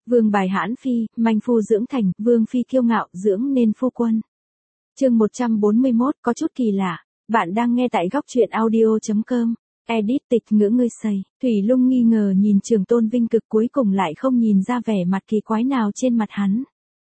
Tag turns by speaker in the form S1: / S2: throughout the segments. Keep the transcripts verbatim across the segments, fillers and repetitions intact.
S1: Vương bài hãn phi, manh phu dưỡng thành, vương phi kiêu ngạo, dưỡng nên phu quân. Chương một trăm bốn mươi mốt, có chút kỳ lạ. Bạn đang nghe tại góc truyện audio chấm com. Edit tịch ngữ ngươi sầy. Thủy Lung nghi ngờ nhìn Trường Tôn Vinh Cực, cuối cùng lại không nhìn ra vẻ mặt kỳ quái nào trên mặt hắn.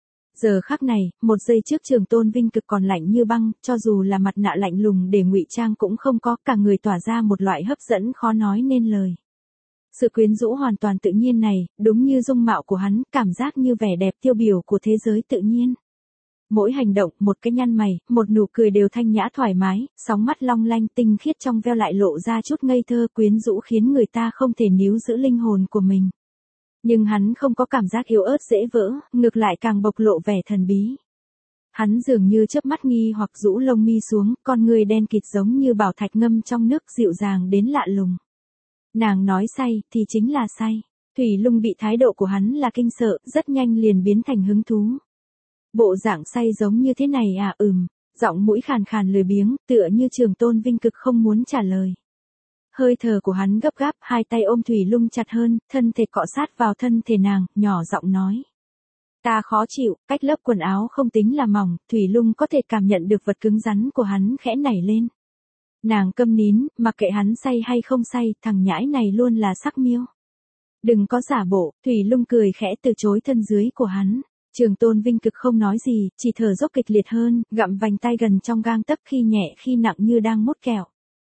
S1: Giờ khắc này, một giây trước Trường Tôn Vinh Cực còn lạnh như băng, cho dù là mặt nạ lạnh lùng để ngụy trang cũng không có, cả người tỏa ra một loại hấp dẫn khó nói nên lời. Sự quyến rũ hoàn toàn tự nhiên này, đúng như dung mạo của hắn, cảm giác như vẻ đẹp tiêu biểu của thế giới tự nhiên. Mỗi hành động, một cái nhăn mày, một nụ cười đều thanh nhã thoải mái, sóng mắt long lanh tinh khiết trong veo lại lộ ra chút ngây thơ quyến rũ khiến người ta không thể níu giữ linh hồn của mình. Nhưng hắn không có cảm giác yếu ớt dễ vỡ, ngược lại càng bộc lộ vẻ thần bí. Hắn dường như chớp mắt nghi hoặc rũ lông mi xuống, con người đen kịt giống như bảo thạch ngâm trong nước dịu dàng đến lạ lùng. Nàng nói say, thì chính là say. Thủy Lung bị thái độ của hắn là kinh sợ, rất nhanh liền biến thành hứng thú. Bộ dạng say giống như thế này à, ừm, giọng mũi khàn khàn lười biếng, tựa như Trường Tôn Vinh Cực không muốn trả lời. Hơi thở của hắn gấp gáp, hai tay ôm Thủy Lung chặt hơn, thân thể cọ sát vào thân thể nàng, nhỏ giọng nói. Ta khó chịu, cách lớp quần áo không tính là mỏng, Thủy Lung có thể cảm nhận được vật cứng rắn của hắn khẽ nảy lên. Nàng câm nín, mặc kệ hắn say hay không say, thằng nhãi này luôn là sắc miêu. Đừng có giả bộ, Thủy Lung cười khẽ từ chối thân dưới của hắn. Trường Tôn Vinh Cực không nói gì, chỉ thở dốc kịch liệt hơn, gặm vành tay gần trong gang tấc khi nhẹ khi nặng như đang mút kẹo.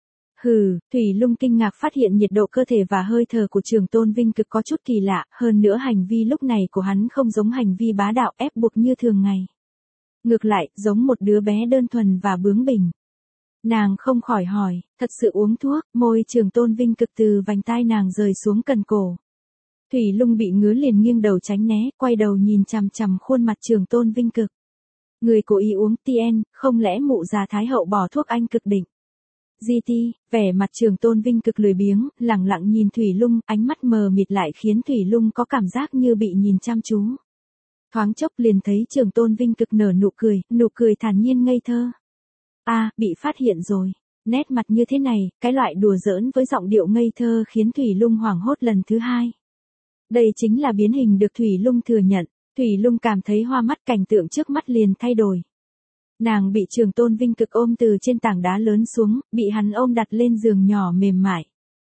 S1: Hừ, Thủy Lung kinh ngạc phát hiện nhiệt độ cơ thể và hơi thở của Trường Tôn Vinh Cực có chút kỳ lạ, hơn nữa hành vi lúc này của hắn không giống hành vi bá đạo ép buộc như thường ngày. Ngược lại, giống một đứa bé đơn thuần và bướng bỉnh. Nàng không khỏi hỏi, thật sự uống thuốc, môi Trường Tôn Vinh Cực từ vành tai nàng rời xuống cần cổ. Thủy Lung bị ngứa liền nghiêng đầu tránh né, quay đầu nhìn chằm chằm khuôn mặt Trường Tôn Vinh Cực. Người cố ý uống tien, không lẽ mụ già Thái Hậu bỏ thuốc anh cực đỉnh. giê tê, vẻ mặt Trường Tôn Vinh Cực lười biếng, lẳng lặng nhìn Thủy Lung, ánh mắt mờ mịt lại khiến Thủy Lung có cảm giác như bị nhìn chăm chú. Thoáng chốc liền thấy Trường Tôn Vinh Cực nở nụ cười, nụ cười thản nhiên ngây thơ. A, à, bị phát hiện rồi. Nét mặt như thế này, cái loại đùa giỡn với giọng điệu ngây thơ khiến Thủy Lung hoảng hốt lần thứ hai. Đây chính là biến hình được Thủy Lung thừa nhận. Thủy Lung cảm thấy hoa mắt, cảnh tượng trước mắt liền thay đổi. Nàng bị Trường Tôn Vinh Cực ôm từ trên tảng đá lớn xuống, bị hắn ôm đặt lên giường nhỏ mềm mại.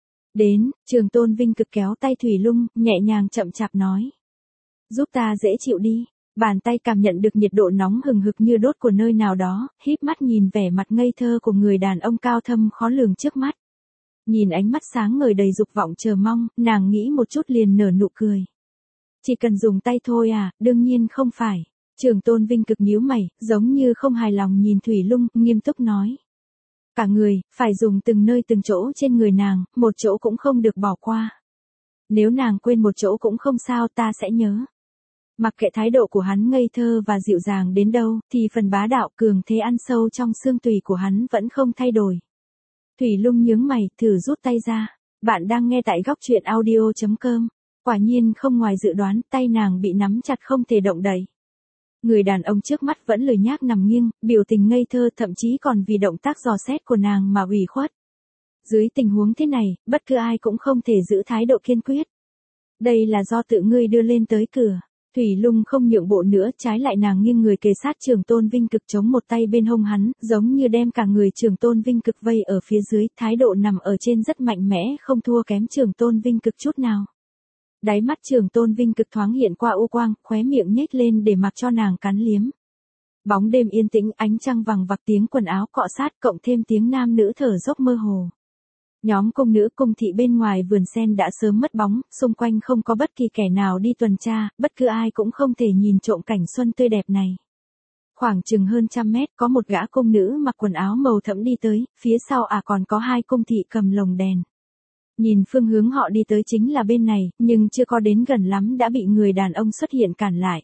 S1: Đến, Trường Tôn Vinh Cực kéo tay Thủy Lung, nhẹ nhàng chậm chạp nói. Giúp ta dễ chịu đi. Bàn tay cảm nhận được nhiệt độ nóng hừng hực như đốt của nơi nào đó, híp mắt nhìn vẻ mặt ngây thơ của người đàn ông cao thâm khó lường trước mắt. Nhìn ánh mắt sáng ngời đầy dục vọng chờ mong, nàng nghĩ một chút liền nở nụ cười. Chỉ cần dùng tay thôi à, đương nhiên không phải. Trường Tôn Vinh Cực nhíu mày, giống như không hài lòng nhìn Thủy Lung, nghiêm túc nói. Cả người, phải dùng từng nơi từng chỗ trên người nàng, một chỗ cũng không được bỏ qua. Nếu nàng quên một chỗ cũng không sao, ta sẽ nhớ. Mặc kệ thái độ của hắn ngây thơ và dịu dàng đến đâu, thì phần bá đạo cường thế ăn sâu trong xương tủy của hắn vẫn không thay đổi. Thủy Lung nhướng mày, thử rút tay ra. Bạn đang nghe tại góc truyện audio chấm com. Quả nhiên không ngoài dự đoán, tay nàng bị nắm chặt không thể động đậy. Người đàn ông trước mắt vẫn lười nhác nằm nghiêng, biểu tình ngây thơ, thậm chí còn vì động tác dò xét của nàng mà ủy khuất. Dưới tình huống thế này, bất cứ ai cũng không thể giữ thái độ kiên quyết. Đây là do tự ngươi đưa lên tới cửa. Thủy Lung không nhượng bộ nữa, trái lại nàng nghiêng người kề sát Trường Tôn Vinh Cực, chống một tay bên hông hắn, giống như đem cả người Trường Tôn Vinh Cực vây ở phía dưới, thái độ nằm ở trên rất mạnh mẽ, không thua kém Trường Tôn Vinh Cực chút nào. Đáy mắt Trường Tôn Vinh Cực thoáng hiện qua u quang, khóe miệng nhếch lên để mặc cho nàng cắn liếm. Bóng đêm yên tĩnh, ánh trăng vằng vặc, tiếng quần áo cọ sát, cộng thêm tiếng nam nữ thở dốc mơ hồ. Nhóm cung nữ cung thị bên ngoài vườn sen đã sớm mất bóng, xung quanh không có bất kỳ kẻ nào đi tuần tra, bất cứ ai cũng không thể nhìn trộm cảnh xuân tươi đẹp này. Khoảng chừng hơn trăm mét có một gã cung nữ mặc quần áo màu thẫm đi tới, phía sau à còn có hai cung thị cầm lồng đèn. Nhìn phương hướng họ đi tới chính là bên này, nhưng chưa có đến gần lắm đã bị người đàn ông xuất hiện cản lại.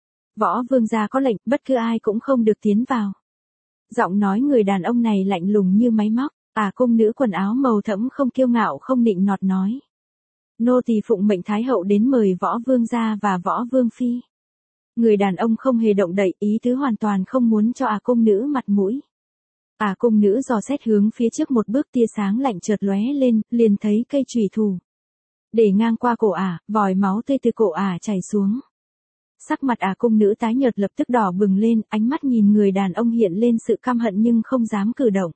S1: Võ vương gia có lệnh, bất cứ ai cũng không được tiến vào. Giọng nói người đàn ông này lạnh lùng như máy móc. À, cung nữ quần áo màu thẫm không kiêu ngạo không nịnh nọt nói. Nô tỳ phụng mệnh Thái Hậu đến mời Võ vương gia và Võ vương phi. Người đàn ông không hề động đậy, ý tứ hoàn toàn không muốn cho à cung nữ mặt mũi. À cung nữ dò xét hướng phía trước một bước, tia sáng lạnh chợt lóe lên, liền thấy cây chùy thủ. Để ngang qua cổ ả, vòi máu tươi từ cổ ả chảy xuống. Sắc mặt à cung nữ tái nhợt lập tức đỏ bừng lên, ánh mắt nhìn người đàn ông hiện lên sự căm hận nhưng không dám cử động.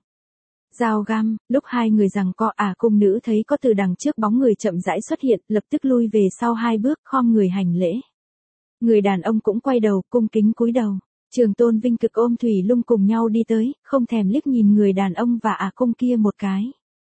S1: Dao găm, lúc hai người giằng co à cung nữ thấy có từ đằng trước bóng người chậm rãi xuất hiện, lập tức lui về sau hai bước khom người hành lễ. Người đàn ông cũng quay đầu, cung kính cúi đầu. Trường Tôn Vinh Cực ôm Thủy Lung cùng nhau đi tới, không thèm liếc nhìn người đàn ông và à cung kia một cái.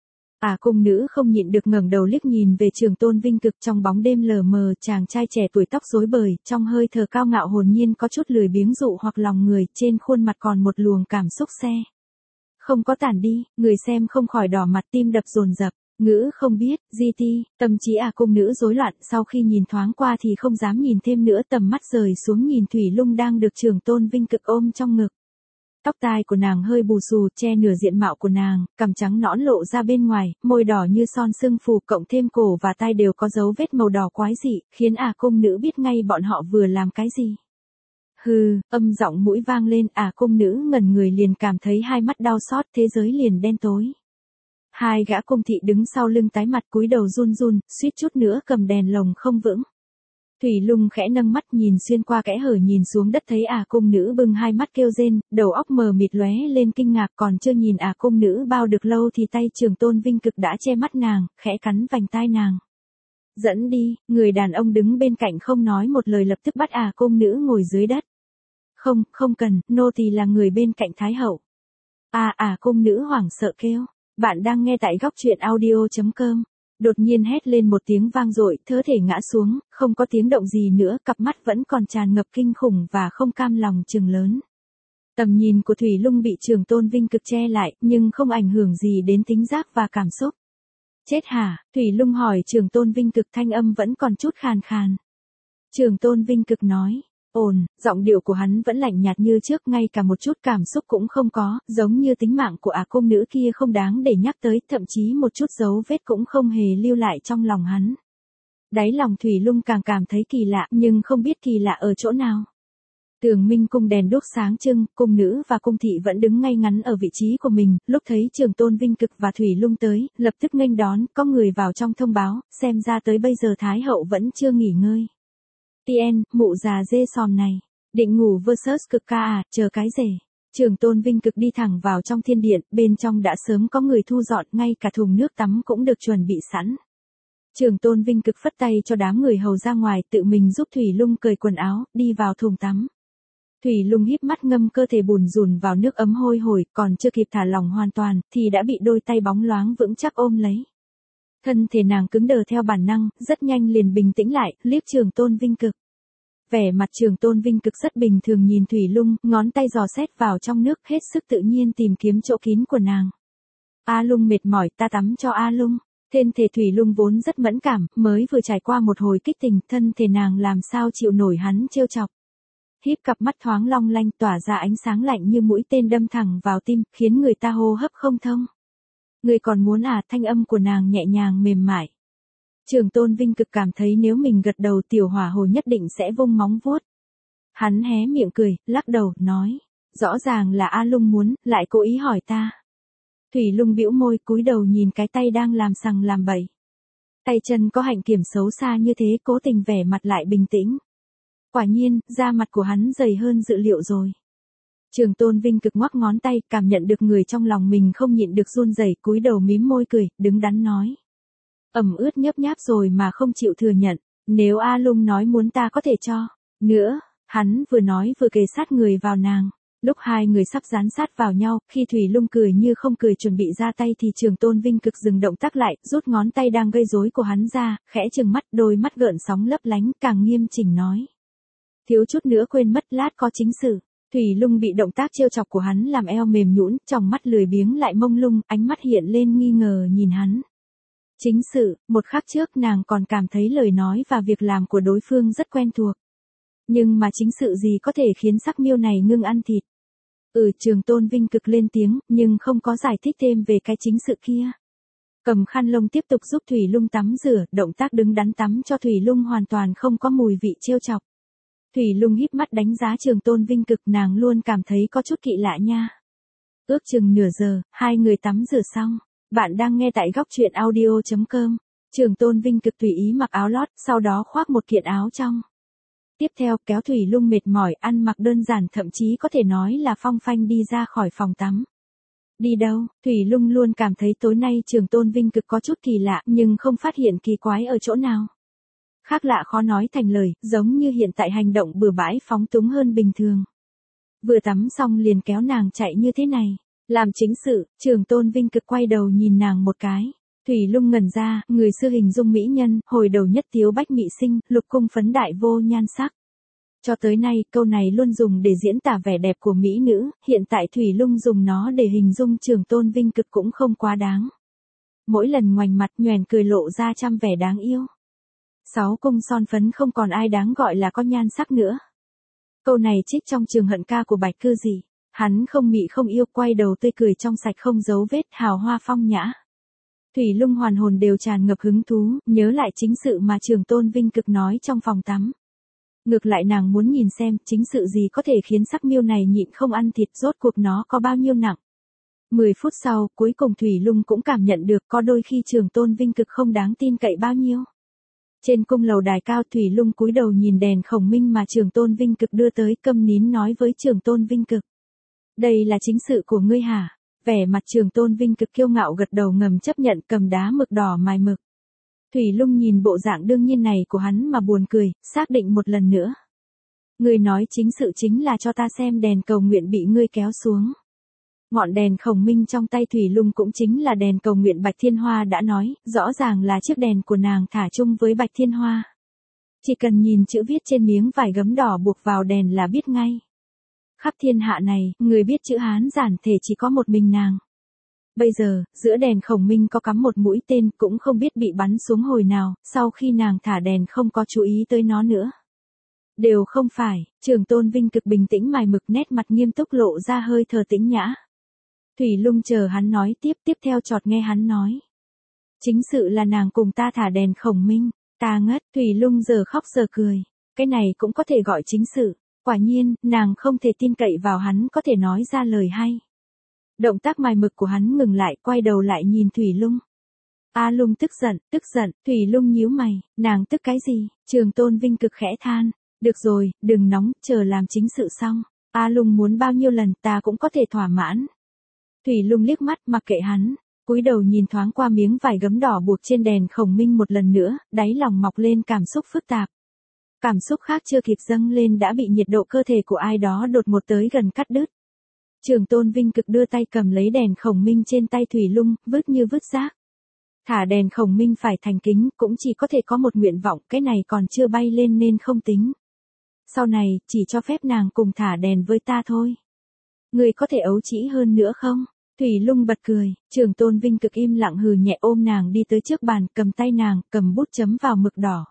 S1: À cung nữ không nhịn được ngẩng đầu liếc nhìn về Trường Tôn Vinh Cực, trong bóng đêm lờ mờ, chàng trai trẻ tuổi tóc rối bời, trong hơi thở cao ngạo hồn nhiên có chút lười biếng dụ hoặc lòng người, trên khuôn mặt còn một luồng cảm xúc xe. Không có tản đi, người xem không khỏi đỏ mặt, tim đập dồn dập. Ngữ không biết, di ti, tâm trí à cung nữ rối loạn, sau khi nhìn thoáng qua thì không dám nhìn thêm nữa, tầm mắt rời xuống nhìn Thủy Lung đang được Trường Tôn Vinh Cực ôm trong ngực. Tóc tai của nàng hơi bù xù, che nửa diện mạo của nàng, cằm trắng nõn lộ ra bên ngoài, môi đỏ như son sương phù, cộng thêm cổ và tai đều có dấu vết màu đỏ quái dị, khiến à cung nữ biết ngay bọn họ vừa làm cái gì. Hừ, âm giọng mũi vang lên, à cung nữ ngẩn người liền cảm thấy hai mắt đau xót, thế giới liền đen tối. Hai gã cung thị đứng sau lưng tái mặt cúi đầu run run, suýt chút nữa cầm đèn lồng không vững. Thủy Lung khẽ nâng mắt nhìn xuyên qua kẽ hở nhìn xuống đất, thấy à cung nữ bưng hai mắt kêu rên, đầu óc mờ mịt lóe lên kinh ngạc, còn chưa nhìn à cung nữ bao được lâu thì tay Trường Tôn Vinh Cực đã che mắt nàng, khẽ cắn vành tai nàng. Dẫn đi, người đàn ông đứng bên cạnh không nói một lời lập tức bắt à cung nữ ngồi dưới đất. Không, không cần, nô tỳ là người bên cạnh Thái hậu. À à cung nữ hoảng sợ kêu. Bạn đang nghe tại góc truyện audio chấm com. Đột nhiên hét lên một tiếng vang dội, thớ thể ngã xuống, không có tiếng động gì nữa, cặp mắt vẫn còn tràn ngập kinh khủng và không cam lòng trừng lớn. Tầm nhìn của Thủy Lung bị Trường Tôn Vinh Cực che lại, nhưng không ảnh hưởng gì đến tính giác và cảm xúc. Chết hả? Thủy Lung hỏi Trường Tôn Vinh Cực, thanh âm vẫn còn chút khàn khàn. Trường Tôn Vinh Cực nói. Ồn, giọng điệu của hắn vẫn lạnh nhạt như trước, ngay cả một chút cảm xúc cũng không có, giống như tính mạng của ả cung nữ kia không đáng để nhắc tới, thậm chí một chút dấu vết cũng không hề lưu lại trong lòng hắn. Đáy lòng Thủy Lung càng cảm thấy kỳ lạ, nhưng không biết kỳ lạ ở chỗ nào. Tường Minh cung đèn đuốc sáng trưng, cung nữ và cung thị vẫn đứng ngay ngắn ở vị trí của mình, lúc thấy Trường Tôn Vinh Cực và Thủy Lung tới, lập tức nghênh đón, có người vào trong thông báo, xem ra tới bây giờ Thái hậu vẫn chưa nghỉ ngơi. Tien, mụ già dê sòm này. Định ngủ versus cực ca à, chờ cái rể. Trường Tôn Vinh Cực đi thẳng vào trong thiên điện, bên trong đã sớm có người thu dọn, ngay cả thùng nước tắm cũng được chuẩn bị sẵn. Trường Tôn Vinh Cực phất tay cho đám người hầu ra ngoài, tự mình giúp Thủy Lung cởi quần áo, đi vào thùng tắm. Thủy Lung híp mắt ngâm cơ thể bùn rùn vào nước ấm hôi hổi, còn chưa kịp thả lỏng hoàn toàn, thì đã bị đôi tay bóng loáng vững chắc ôm lấy. Thân thể nàng cứng đờ theo bản năng, rất nhanh liền bình tĩnh lại, liếc Trường Tôn Vinh Cực. Vẻ mặt Trường Tôn Vinh Cực rất bình thường nhìn Thủy Lung, ngón tay dò xét vào trong nước, hết sức tự nhiên tìm kiếm chỗ kín của nàng. A Lung mệt mỏi, ta tắm cho A Lung. Thân thể Thủy Lung vốn rất mẫn cảm, mới vừa trải qua một hồi kích tình, thân thể nàng làm sao chịu nổi hắn trêu chọc. Híp cặp mắt thoáng long lanh tỏa ra ánh sáng lạnh như mũi tên đâm thẳng vào tim, khiến người ta hô hấp không thông. Người còn muốn à? Thanh âm của nàng nhẹ nhàng mềm mại. Trường Tôn Vinh Cực cảm thấy nếu mình gật đầu tiểu hỏa hồ nhất định sẽ vung móng vuốt. Hắn hé miệng cười, lắc đầu, nói. Rõ ràng là A Lung muốn, lại cố ý hỏi ta. Thủy Lung bĩu môi cúi đầu nhìn cái tay đang làm sằng làm bậy. Tay chân có hạnh kiểm xấu xa như thế, cố tình vẻ mặt lại bình tĩnh. Quả nhiên, da mặt của hắn dày hơn dự liệu rồi. Trường Tôn Vinh Cực ngoắc ngón tay, cảm nhận được người trong lòng mình không nhịn được run rẩy, cúi đầu mím môi cười, đứng đắn nói. Ẩm ướt nhấp nháp rồi mà không chịu thừa nhận, nếu A Lung nói muốn ta có thể cho. Nữa, hắn vừa nói vừa kề sát người vào nàng. Lúc hai người sắp dán sát vào nhau, khi Thủy Lung cười như không cười chuẩn bị ra tay thì Trường Tôn Vinh Cực dừng động tác lại, rút ngón tay đang gây rối của hắn ra, khẽ trừng mắt, đôi mắt gợn sóng lấp lánh, càng nghiêm chỉnh nói. Thiếu chút nữa quên mất, lát có chính sự. Thủy Lung bị động tác trêu chọc của hắn làm eo mềm nhũn, trong mắt lười biếng lại mông lung, ánh mắt hiện lên nghi ngờ nhìn hắn. Chính sự, một khắc trước nàng còn cảm thấy lời nói và việc làm của đối phương rất quen thuộc. Nhưng mà chính sự gì có thể khiến sắc miêu này ngưng ăn thịt? Ừ, Trường Tôn Vinh Cực lên tiếng, nhưng không có giải thích thêm về cái chính sự kia. Cầm khăn lông tiếp tục giúp Thủy Lung tắm rửa, động tác đứng đắn tắm cho Thủy Lung hoàn toàn không có mùi vị trêu chọc. Thủy Lung híp mắt đánh giá Trường Tôn Vinh Cực, nàng luôn cảm thấy có chút kỳ lạ nha. Ước chừng nửa giờ, hai người tắm rửa xong. Bạn đang nghe tại góc truyện audio chấm com. Trường Tôn Vinh Cực tùy ý mặc áo lót, sau đó khoác một kiện áo trong. Tiếp theo kéo Thủy Lung mệt mỏi ăn mặc đơn giản thậm chí có thể nói là phong phanh đi ra khỏi phòng tắm. Đi đâu? Thủy Lung luôn cảm thấy tối nay Trường Tôn Vinh Cực có chút kỳ lạ nhưng không phát hiện kỳ quái ở chỗ nào. Khác lạ khó nói thành lời, giống như hiện tại hành động bừa bãi phóng túng hơn bình thường. Vừa tắm xong liền kéo nàng chạy như thế này. Làm chính sự, Trường Tôn Vinh Cực quay đầu nhìn nàng một cái. Thủy Lung ngẩn ra, người xưa hình dung mỹ nhân, hồi đầu nhất tiếu bách mị sinh, lục cung phấn đại vô nhan sắc. Cho tới nay, câu này luôn dùng để diễn tả vẻ đẹp của mỹ nữ, hiện tại Thủy Lung dùng nó để hình dung Trường Tôn Vinh Cực cũng không quá đáng. Mỗi lần ngoảnh mặt nhoẻn cười lộ ra trăm vẻ đáng yêu. Sáu cung son phấn không còn ai đáng gọi là có nhan sắc nữa. Câu này trích trong Trường Hận ca của Bạch Cư Dị. Hắn không mị không yêu quay đầu tươi cười trong sạch không dấu vết hào hoa phong nhã. Thủy Lung hoàn hồn đều tràn ngập hứng thú, nhớ lại chính sự mà Trường Tôn Vinh Cực nói trong phòng tắm. Ngược lại nàng muốn nhìn xem chính sự gì có thể khiến sắc miêu này nhịn không ăn thịt rốt cuộc nó có bao nhiêu nặng. Mười phút sau, cuối cùng Thủy Lung cũng cảm nhận được có đôi khi Trường Tôn Vinh Cực không đáng tin cậy bao nhiêu. Trên cung lầu đài cao Thủy Lung cúi đầu nhìn đèn khổng minh mà Trường Tôn Vinh Cực đưa tới câm nín nói với Trường Tôn Vinh Cực. Đây là chính sự của ngươi hả? Vẻ mặt Trường Tôn Vinh Cực kiêu ngạo gật đầu ngầm chấp nhận cầm đá mực đỏ mài mực. Thủy Lung nhìn bộ dạng đương nhiên này của hắn mà buồn cười, xác định một lần nữa. Ngươi nói chính sự chính là cho ta xem đèn cầu nguyện bị ngươi kéo xuống. Ngọn đèn khổng minh trong tay Thủy Lung cũng chính là đèn cầu nguyện Bạch Thiên Hoa đã nói, rõ ràng là chiếc đèn của nàng thả chung với Bạch Thiên Hoa. Chỉ cần nhìn chữ viết trên miếng vải gấm đỏ buộc vào đèn là biết ngay. Khắp thiên hạ này, người biết chữ Hán giản thể chỉ có một mình nàng. Bây giờ, giữa đèn khổng minh có cắm một mũi tên cũng không biết bị bắn xuống hồi nào, sau khi nàng thả đèn không có chú ý tới nó nữa. Đều không phải, Trường Tôn Vinh Cực bình tĩnh mài mực nét mặt nghiêm túc lộ ra hơi thờ tĩnh nhã. Thủy Lung chờ hắn nói tiếp tiếp theo chọt nghe hắn nói. Chính sự là nàng cùng ta thả đèn khổng minh, ta ngất, Thủy Lung giờ khóc giờ cười. Cái này cũng có thể gọi chính sự. Quả nhiên, nàng không thể tin cậy vào hắn có thể nói ra lời hay. Động tác mài mực của hắn ngừng lại, quay đầu lại nhìn Thủy Lung. A Lung tức giận, tức giận, Thủy Lung nhíu mày, nàng tức cái gì? Trường Tôn Vinh Cực khẽ than, được rồi, đừng nóng, chờ làm chính sự xong. A Lung muốn bao nhiêu lần ta cũng có thể thỏa mãn. Thủy Lung liếc mắt mặc kệ hắn, cúi đầu nhìn thoáng qua miếng vải gấm đỏ buộc trên đèn khổng minh một lần nữa, đáy lòng mọc lên cảm xúc phức tạp. Cảm xúc khác chưa kịp dâng lên đã bị nhiệt độ cơ thể của ai đó đột một tới gần cắt đứt. Trường Tôn Vinh Cực đưa tay cầm lấy đèn khổng minh trên tay Thủy Lung, vứt như vứt rác. Thả đèn khổng minh phải thành kính, cũng chỉ có thể có một nguyện vọng, cái này còn chưa bay lên nên không tính. Sau này, chỉ cho phép nàng cùng thả đèn với ta thôi. Người có thể ấu trĩ hơn nữa không? Thủy Lung bật cười, Trường Tôn Vinh Cực im lặng hừ nhẹ ôm nàng đi tới trước bàn, cầm tay nàng, cầm bút chấm vào mực đỏ.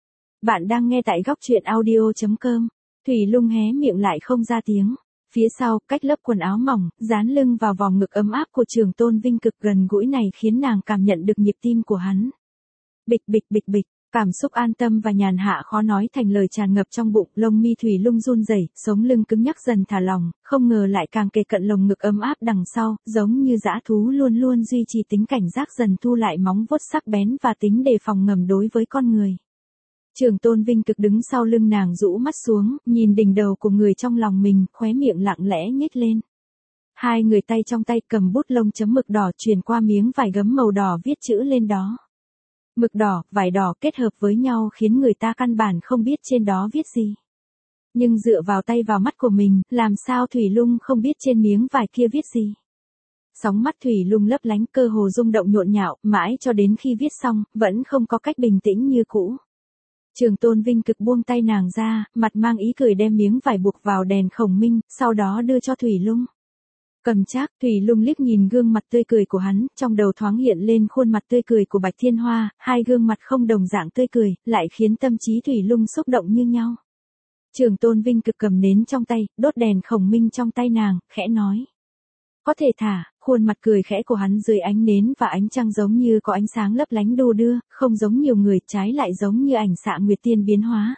S1: Bạn đang nghe tại góc truyện audio chấm com. Thủy Lung hé miệng lại không ra tiếng. Phía sau, cách lớp quần áo mỏng, dán lưng vào vòng ngực ấm áp của Trường Tôn Vinh Cực gần gũi này khiến nàng cảm nhận được nhịp tim của hắn. Bịch bịch bịch bịch, cảm xúc an tâm và nhàn hạ khó nói thành lời tràn ngập trong bụng, lông mi Thủy Lung run rẩy, sống lưng cứng nhắc dần thả lỏng, không ngờ lại càng kề cận lồng ngực ấm áp đằng sau, giống như dã thú luôn luôn duy trì tính cảnh giác dần thu lại móng vuốt sắc bén và tính đề phòng ngầm đối với con người. Trường Tôn Vinh Cực đứng sau lưng nàng rũ mắt xuống, nhìn đỉnh đầu của người trong lòng mình, khóe miệng lặng lẽ nhếch lên. Hai người tay trong tay cầm bút lông chấm mực đỏ truyền qua miếng vải gấm màu đỏ viết chữ lên đó. Mực đỏ, vải đỏ kết hợp với nhau khiến người ta căn bản không biết trên đó viết gì. Nhưng dựa vào tay vào mắt của mình, làm sao Thủy Lung không biết trên miếng vải kia viết gì. Sóng mắt Thủy Lung lấp lánh cơ hồ rung động nhộn nhạo, mãi cho đến khi viết xong, vẫn không có cách bình tĩnh như cũ. Trường Tôn Vinh Cực buông tay nàng ra, mặt mang ý cười đem miếng vải buộc vào đèn khổng minh, sau đó đưa cho Thủy Lung. Cầm chắc, Thủy Lung liếc nhìn gương mặt tươi cười của hắn, trong đầu thoáng hiện lên khuôn mặt tươi cười của Bạch Thiên Hoa, hai gương mặt không đồng dạng tươi cười, lại khiến tâm trí Thủy Lung xúc động như nhau. Trường Tôn Vinh Cực cầm nến trong tay, đốt đèn khổng minh trong tay nàng, khẽ nói. Có thể thả, khuôn mặt cười khẽ của hắn dưới ánh nến và ánh trăng giống như có ánh sáng lấp lánh đô đưa, không giống nhiều người, trái lại giống như ảnh xạ nguyệt tiên biến hóa.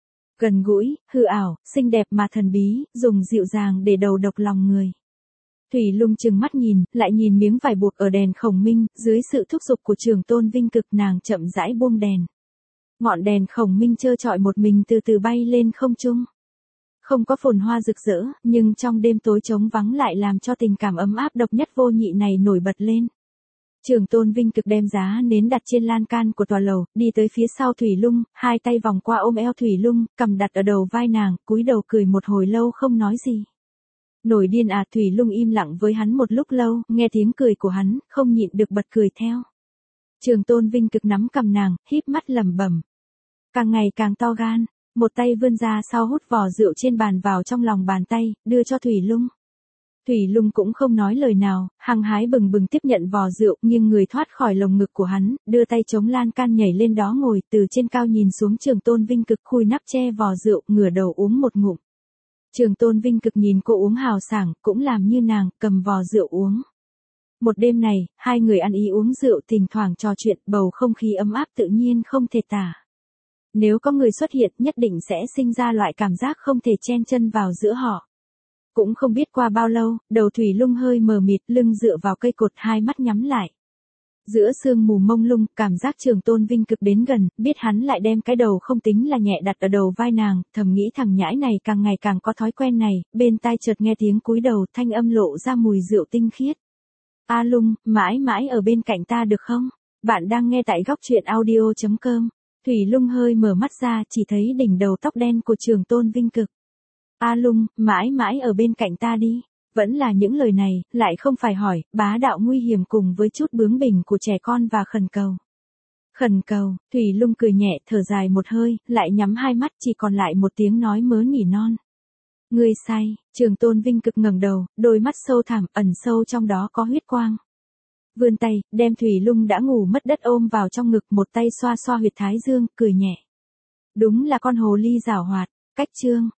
S1: Gần gũi, hư ảo, xinh đẹp mà thần bí, dùng dịu dàng để đầu độc lòng người. Thủy Lung trừng mắt nhìn, lại nhìn miếng vải buộc ở đèn khổng minh, dưới sự thúc giục của Trường Tôn Vinh Cực nàng chậm rãi buông đèn. Ngọn đèn khổng minh trơ trọi một mình từ từ bay lên không trung. Không có phồn hoa rực rỡ, nhưng trong đêm tối trống vắng lại làm cho tình cảm ấm áp độc nhất vô nhị này nổi bật lên. Trường Tôn Vinh Cực đem giá nến đặt trên lan can của tòa lầu, đi tới phía sau Thủy Lung, hai tay vòng qua ôm eo Thủy Lung, cầm đặt ở đầu vai nàng, cúi đầu cười một hồi lâu không nói gì. Nổi điên à, Thủy Lung im lặng với hắn một lúc lâu, nghe tiếng cười của hắn, không nhịn được bật cười theo. Trường Tôn Vinh Cực nắm cầm nàng, híp mắt lẩm bẩm. Càng ngày càng to gan, một tay vươn ra sau hút vò rượu trên bàn vào trong lòng bàn tay, đưa cho Thủy Lung. Thủy Lung cũng không nói lời nào, hăng hái bừng bừng tiếp nhận vò rượu, nhưng người thoát khỏi lồng ngực của hắn, đưa tay chống lan can nhảy lên đó ngồi, từ trên cao nhìn xuống Trường Tôn Vinh Cực khui nắp che vò rượu, ngửa đầu uống một ngụm. Trường Tôn Vinh Cực nhìn cô uống hào sảng, cũng làm như nàng, cầm vò rượu uống. Một đêm này, hai người ăn ý uống rượu, thỉnh thoảng trò chuyện, bầu không khí ấm áp tự nhiên không thể tả. Nếu có người xuất hiện, nhất định sẽ sinh ra loại cảm giác không thể chen chân vào giữa họ. Cũng không biết qua bao lâu, đầu Thủy Lung hơi mờ mịt, lưng dựa vào cây cột, hai mắt nhắm lại. Giữa sương mù mông lung, cảm giác Trường Tôn Vinh Cực đến gần, biết hắn lại đem cái đầu không tính là nhẹ đặt ở đầu vai nàng, thầm nghĩ thằng nhãi này càng ngày càng có thói quen này, bên tai chợt nghe tiếng cúi đầu, thanh âm lộ ra mùi rượu tinh khiết. A Lung, mãi mãi ở bên cạnh ta được không? Bạn đang nghe tại góc truyện audio chấm com. Thủy Lung hơi mở mắt ra, chỉ thấy đỉnh đầu tóc đen của Trường Tôn Vinh Cực. A Lung, mãi mãi ở bên cạnh ta đi. Vẫn là những lời này, lại không phải hỏi, bá đạo nguy hiểm cùng với chút bướng bỉnh của trẻ con và khẩn cầu. Khẩn cầu, Thủy Lung cười nhẹ, thở dài một hơi, lại nhắm hai mắt, chỉ còn lại một tiếng nói mớ nỉ non. Ngươi say, Trường Tôn Vinh Cực ngẩng đầu, đôi mắt sâu thẳm, ẩn sâu trong đó có huyết quang. Vươn tay, đem Thủy Lung đã ngủ mất đất ôm vào trong ngực, một tay xoa xoa huyệt thái dương, cười nhẹ. Đúng là con hồ ly giảo hoạt. Cách chương